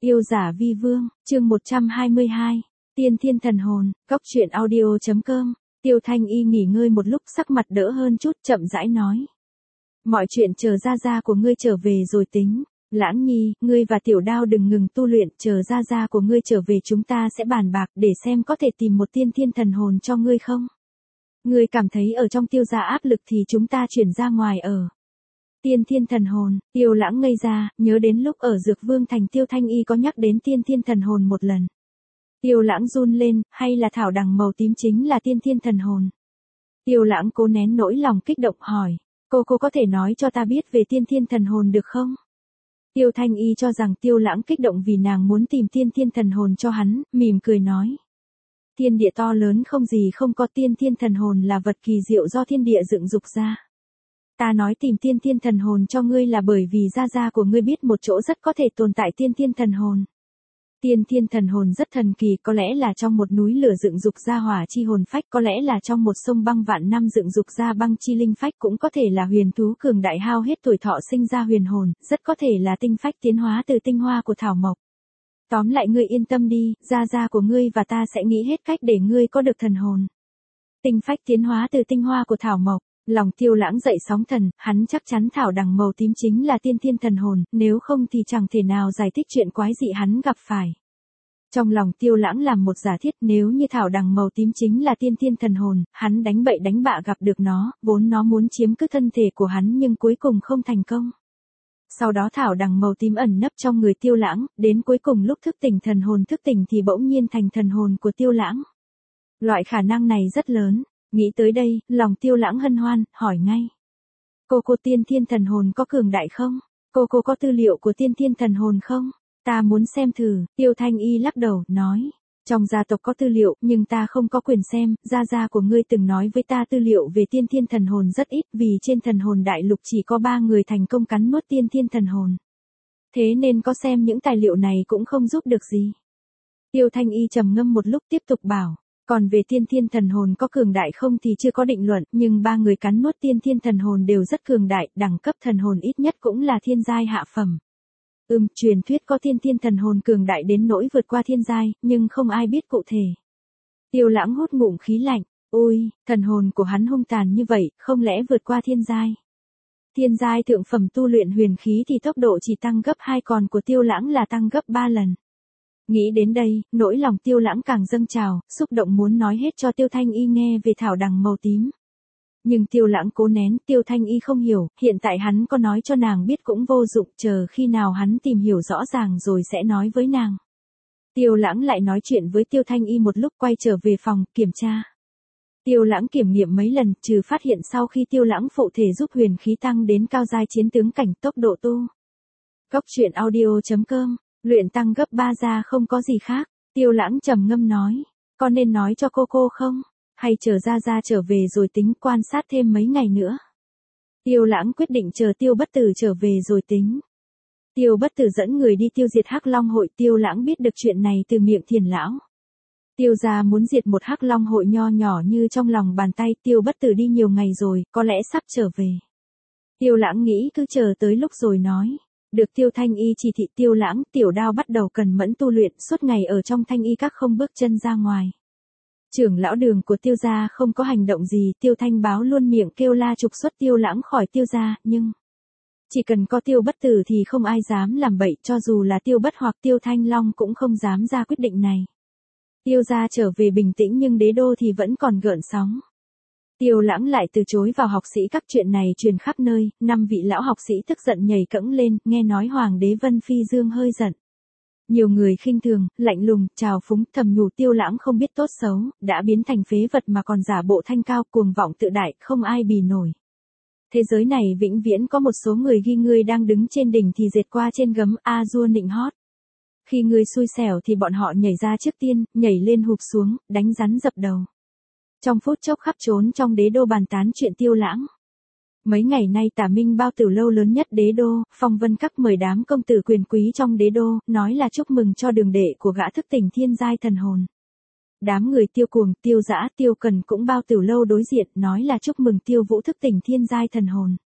Yêu giả vi vương, chương 122. Tiên thiên thần hồn, góc truyện audio.com. Tiêu Thanh Y nghỉ ngơi một lúc, sắc mặt đỡ hơn chút, chậm rãi nói. Mọi chuyện chờ gia của ngươi trở về rồi tính. Lãng Nhi, ngươi và Tiểu Đao đừng ngừng tu luyện, chờ gia của ngươi trở về chúng ta sẽ bàn bạc để xem có thể tìm một tiên thiên thần hồn cho ngươi không. Ngươi cảm thấy ở trong Tiêu gia áp lực thì chúng ta chuyển ra ngoài ở. Tiên thiên thần hồn, Tiêu Lãng ngây ra, nhớ đến lúc ở Dược Vương Thành Tiêu Thanh Y có nhắc đến tiên thiên thần hồn một lần. Tiêu Lãng run lên, hay là thảo đằng màu tím chính là tiên thiên thần hồn? Tiêu Lãng cố nén nỗi lòng kích động hỏi, cô có thể nói cho ta biết về tiên thiên thần hồn được không? Tiêu Thanh Y cho rằng Tiêu Lãng kích động vì nàng muốn tìm tiên thiên thần hồn cho hắn, mỉm cười nói. Thiên địa to lớn không gì không có, tiên thiên thần hồn là vật kỳ diệu do thiên địa dựng dục ra. Ta nói tìm tiên thiên thần hồn cho ngươi là bởi vì gia của ngươi biết một chỗ rất có thể tồn tại tiên thiên thần hồn. Tiên thiên thần hồn rất thần kỳ, có lẽ là trong một núi lửa dựng dục ra hỏa chi hồn phách, có lẽ là trong một sông băng vạn năm dựng dục ra băng chi linh phách, cũng có thể là huyền thú cường đại hao hết tuổi thọ sinh ra huyền hồn, rất có thể là tinh phách tiến hóa từ tinh hoa của thảo mộc. Tóm lại ngươi yên tâm đi, gia của ngươi và ta sẽ nghĩ hết cách để ngươi có được thần hồn. Tinh phách tiến hóa từ tinh hoa của thảo mộc. Lòng Tiêu Lãng dậy sóng thần, hắn chắc chắn thảo đằng màu tím chính là tiên thiên thần hồn, nếu không thì chẳng thể nào giải thích chuyện quái dị hắn gặp phải. Trong lòng Tiêu Lãng làm một giả thiết, nếu như thảo đằng màu tím chính là tiên thiên thần hồn, hắn đánh bậy đánh bạ gặp được nó, vốn nó muốn chiếm cứ thân thể của hắn nhưng cuối cùng không thành công. Sau đó thảo đằng màu tím ẩn nấp trong người Tiêu Lãng, đến cuối cùng lúc thức tỉnh thần hồn thức tỉnh thì bỗng nhiên thành thần hồn của Tiêu Lãng. Loại khả năng này rất lớn. Nghĩ tới đây, lòng Tiêu Lãng hân hoan, hỏi ngay. Cô tiên thiên thần hồn có cường đại không? Cô có tư liệu của tiên thiên thần hồn không? Ta muốn xem thử. Tiêu Thanh Y lắc đầu, nói. Trong gia tộc có tư liệu, nhưng ta không có quyền xem. Gia của ngươi từng nói với ta tư liệu về tiên thiên thần hồn rất ít, vì trên thần hồn đại lục chỉ có 3 người thành công cắn nuốt tiên thiên thần hồn. Thế nên có xem những tài liệu này cũng không giúp được gì. Tiêu Thanh Y trầm ngâm một lúc tiếp tục bảo. Còn về tiên thiên thần hồn có cường đại không thì chưa có định luận, nhưng 3 người cắn nuốt tiên thiên thần hồn đều rất cường đại, đẳng cấp thần hồn ít nhất cũng là thiên giai hạ phẩm. Truyền thuyết có tiên thiên thần hồn cường đại đến nỗi vượt qua thiên giai, nhưng không ai biết cụ thể. Tiêu Lãng hốt ngụm khí lạnh, ôi, thần hồn của hắn hung tàn như vậy, không lẽ vượt qua thiên giai? Thiên giai thượng phẩm tu luyện huyền khí thì tốc độ chỉ tăng gấp 2, còn của Tiêu Lãng là tăng gấp 3 lần. Nghĩ đến đây, nỗi lòng Tiêu Lãng càng dâng trào, xúc động muốn nói hết cho Tiêu Thanh Y nghe về thảo đằng màu tím. Nhưng Tiêu Lãng cố nén, Tiêu Thanh Y không hiểu, hiện tại hắn có nói cho nàng biết cũng vô dụng, chờ khi nào hắn tìm hiểu rõ ràng rồi sẽ nói với nàng. Tiêu Lãng lại nói chuyện với Tiêu Thanh Y một lúc, quay trở về phòng, kiểm tra. Tiêu Lãng kiểm nghiệm mấy lần, trừ phát hiện sau khi Tiêu Lãng phụ thể giúp huyền khí tăng đến cao giai chiến tướng cảnh, tốc độ tu. Góc truyện audio.com. Luyện tăng gấp 3 ra không có gì khác. Tiêu Lãng trầm ngâm nói. Có nên nói cho cô không? Hay chờ ra trở về rồi tính, quan sát thêm mấy ngày nữa? Tiêu Lãng quyết định chờ Tiêu Bất Tử trở về rồi tính. Tiêu Bất Tử dẫn người đi tiêu diệt Hắc Long hội. Tiêu Lãng biết được chuyện này từ miệng Thiền lão. Tiêu gia muốn diệt một Hắc Long hội nho nhỏ như trong lòng bàn tay. Tiêu Bất Tử đi nhiều ngày rồi, có lẽ sắp trở về. Tiêu Lãng nghĩ cứ chờ tới lúc rồi nói. Được Tiêu Thanh Y chỉ thị, Tiêu Lãng, Tiểu Đao bắt đầu cần mẫn tu luyện, suốt ngày ở trong Thanh Y các không bước chân ra ngoài. Trưởng lão Đường của Tiêu gia không có hành động gì, Tiêu Thanh Báo luôn miệng kêu la trục xuất Tiêu Lãng khỏi Tiêu gia, nhưng chỉ cần có Tiêu Bất Tử thì không ai dám làm bậy, cho dù là Tiêu Bất hoặc Tiêu Thanh Long cũng không dám ra quyết định này. Tiêu gia trở về bình tĩnh nhưng đế đô thì vẫn còn gợn sóng. Tiêu Lãng lại từ chối vào học sĩ các, chuyện này truyền khắp nơi, 5 vị lão học sĩ tức giận nhảy cẫng lên, nghe nói Hoàng đế Vân Phi Dương hơi giận. Nhiều người khinh thường, lạnh lùng, trào phúng, thầm nhủ Tiêu Lãng không biết tốt xấu, đã biến thành phế vật mà còn giả bộ thanh cao, cuồng vọng tự đại, không ai bì nổi. Thế giới này vĩnh viễn có một số người ghi ngươi đang đứng trên đỉnh thì dệt qua trên gấm, a-dua nịnh hót. Khi ngươi xui xẻo thì bọn họ nhảy ra trước tiên, nhảy lên hụp xuống, đánh rắn dập đầu. Trong phút chốc khắp trốn trong đế đô bàn tán chuyện Tiêu Lãng. Mấy ngày nay Tả Minh bao tử lâu lớn nhất đế đô, Phong Vân Các mời đám công tử quyền quý trong đế đô, nói là chúc mừng cho đường đệ của gã thức tỉnh thiên giai thần hồn. Đám người Tiêu Cuồng, Tiêu Dã, Tiêu Cần cũng bao tử lâu đối diện, nói là chúc mừng Tiêu Vũ thức tỉnh thiên giai thần hồn.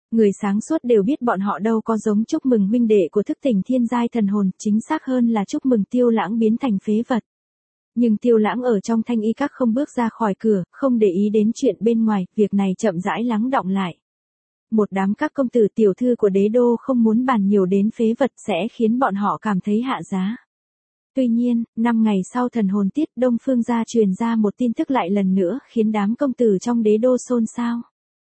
Người sáng suốt đều biết bọn họ đâu có giống chúc mừng huynh đệ của thức tỉnh thiên giai thần hồn, chính xác hơn là chúc mừng Tiêu Lãng biến thành phế vật. Nhưng Tiêu Lãng ở trong Thanh Y Các không bước ra khỏi cửa, không để ý đến chuyện bên ngoài, việc này chậm rãi lắng đọng lại. Một đám các công tử tiểu thư của đế đô không muốn bàn nhiều đến phế vật sẽ khiến bọn họ cảm thấy hạ giá. Tuy nhiên, 5 ngày sau thần hồn tiết, Đông Phương gia truyền ra một tin tức lại lần nữa khiến đám công tử trong đế đô xôn xao.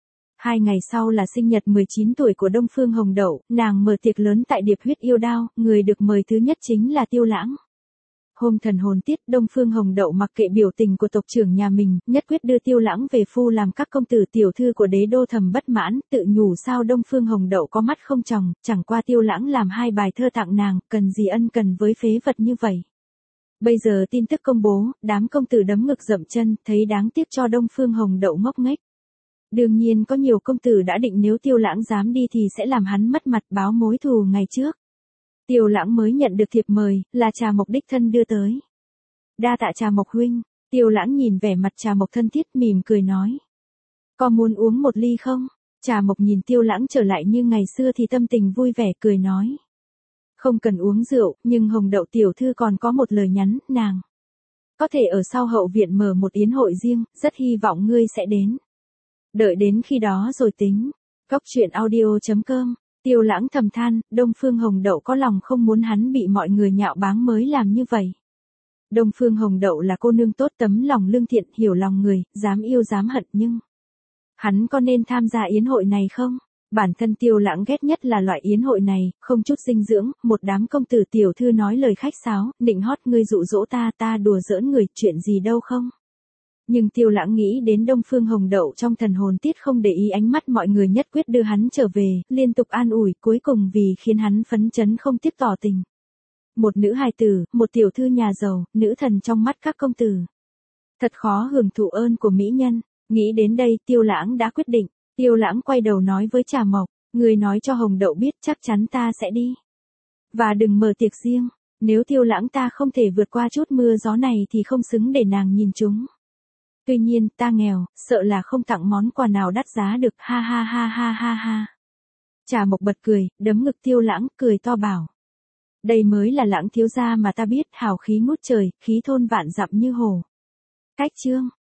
2 ngày sau là sinh nhật 19 tuổi của Đông Phương Hồng Đậu, nàng mở tiệc lớn tại Điệp Huyết Yêu Đao, người được mời thứ nhất chính là Tiêu Lãng. Hôm thần hồn tiết, Đông Phương Hồng Đậu mặc kệ biểu tình của tộc trưởng nhà mình, nhất quyết đưa Tiêu Lãng về phu làm các công tử tiểu thư của đế đô thầm bất mãn, tự nhủ sao Đông Phương Hồng Đậu có mắt không tròng, chẳng qua Tiêu Lãng làm 2 bài thơ tặng nàng, cần gì ân cần với phế vật như vậy. Bây giờ tin tức công bố, đám công tử đấm ngực dậm chân, thấy đáng tiếc cho Đông Phương Hồng Đậu ngốc nghếch. Đương nhiên có nhiều công tử đã định nếu Tiêu Lãng dám đi thì sẽ làm hắn mất mặt báo mối thù ngày trước. Tiêu Lãng mới nhận được thiệp mời, là Trà Mộc đích thân đưa tới. Đa tạ Trà Mộc huynh. Tiêu Lãng nhìn vẻ mặt Trà Mộc thân thiết mỉm cười nói. Có muốn uống một ly không? Trà Mộc nhìn Tiêu Lãng trở lại như ngày xưa thì tâm tình vui vẻ cười nói. Không cần uống rượu, nhưng Hồng Đậu tiểu thư còn có một lời nhắn, nàng có thể ở sau hậu viện mở một yến hội riêng, rất hy vọng ngươi sẽ đến. Đợi đến khi đó rồi tính. Cóc truyện audio.com. Tiêu Lãng thầm than, Đông Phương Hồng Đậu có lòng không muốn hắn bị mọi người nhạo báng mới làm như vậy. Đông Phương Hồng Đậu là cô nương tốt, tấm lòng lương thiện, hiểu lòng người, dám yêu dám hận, nhưng hắn có nên tham gia yến hội này không? Bản thân Tiêu Lãng ghét nhất là loại yến hội này, không chút dinh dưỡng, một đám công tử tiểu thư nói lời khách sáo, nịnh hót ngươi dụ dỗ ta đùa giỡn người, chuyện gì đâu không? Nhưng Tiêu Lãng nghĩ đến Đông Phương Hồng Đậu trong thần hồn tiết không để ý ánh mắt mọi người, nhất quyết đưa hắn trở về, liên tục an ủi, cuối cùng vì khiến hắn phấn chấn không tiếp tỏ tình. Một nữ hài tử, một tiểu thư nhà giàu, nữ thần trong mắt các công tử. Thật khó hưởng thụ ơn của mỹ nhân. Nghĩ đến đây Tiêu Lãng đã quyết định. Tiêu Lãng quay đầu nói với Trà Mộc, người nói cho Hồng Đậu biết chắc chắn ta sẽ đi. Và đừng mở tiệc riêng, nếu Tiêu Lãng ta không thể vượt qua chút mưa gió này thì không xứng để nàng nhìn chúng. Tuy nhiên, ta nghèo, sợ là không tặng món quà nào đắt giá được, ha ha ha ha ha ha. Trà Mộc bật cười, đấm ngực Tiêu Lãng, cười to bảo. Đây mới là Lãng thiếu gia mà ta biết, hào khí ngút trời, khí thôn vạn dặm như hồ. Cách chương.